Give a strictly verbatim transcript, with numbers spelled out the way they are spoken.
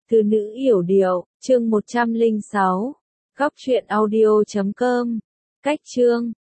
Từ nữ yểu điệu, chương một trăm lẻ sáu. Góc truyện audio chấm com. Cách chương